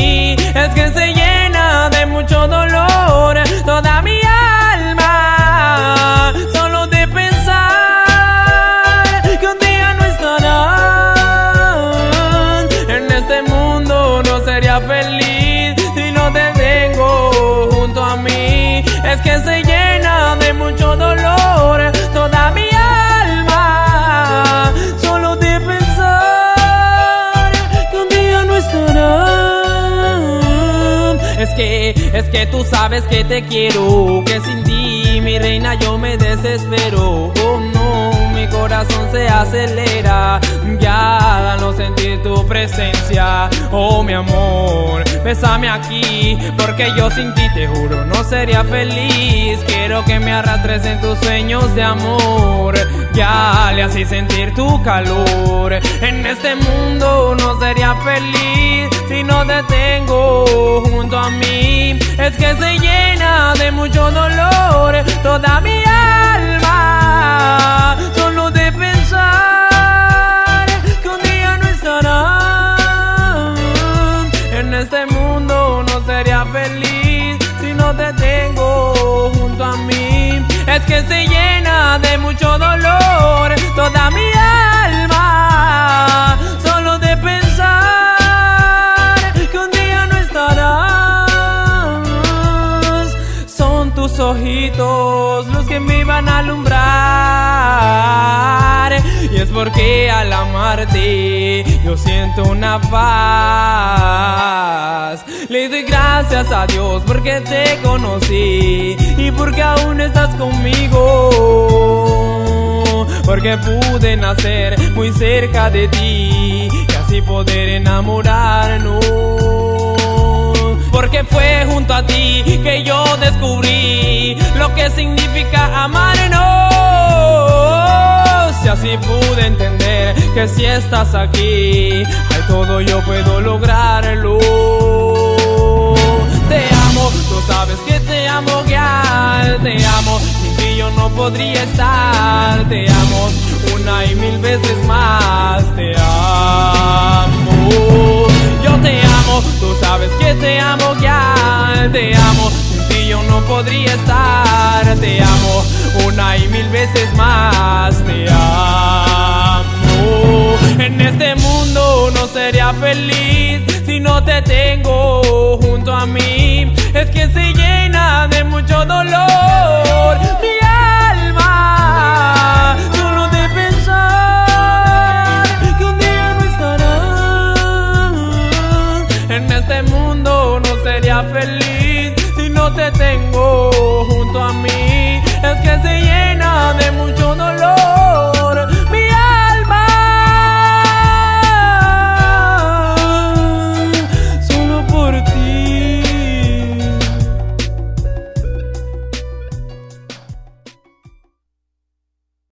mí. Es que se llena de mucho dolor toda mi alma, solo de pensar que un día no estarán. En este mundo no sería feliz si no te tengo junto a mí. Es que se llena de mucho dolor toda mi alma, solo de pensar que un día no estarán. Es que tú sabes que te quiero, que sin ti, mi reina, yo me desespero. Oh no, mi corazón se acelera ya al no sentir tu presencia. Oh mi amor, bésame aquí, porque yo sin ti te juro no sería feliz. Quiero que me arrastres en tus sueños de amor, ya le así sentir tu calor. En este mundo no sería feliz si no te tengo junto a mí. Es que se llena de mucho dolor toda mi alma, solo de pensar que un día no estarán. En este mundo no sería feliz si no te tengo junto a mí. Es que se llena de mucho dolor toda mi alma, solo de pensar que un día no estarás. Son tus ojitos los que me van a alumbrar, y es porque al amarte yo siento una paz. Le doy gracias a Dios porque te conocí y porque aún estás conmigo, porque pude nacer muy cerca de ti y así poder enamorarnos. Porque fue junto a ti que yo descubrí lo que significa amarnos, y así pude entender que si estás aquí, ay, todo yo puedo lograrlo. Te amo, tú sabes que te amo, girl. Te amo, sin ti yo no podría estar. Te amo una y mil veces más. Te amo, yo te amo, tú sabes que te amo, girl. Te amo, sin ti yo no podría estar. Te amo una y mil veces más. Te amo. En este mundo no sería feliz si no te tengo junto a mí. Es que se llena de mucho dolor mi alma, solo de pensar que un día no estarán. En este mundo no sería feliz si no te tengo junto a mí. Es que se llena de mucho dolor.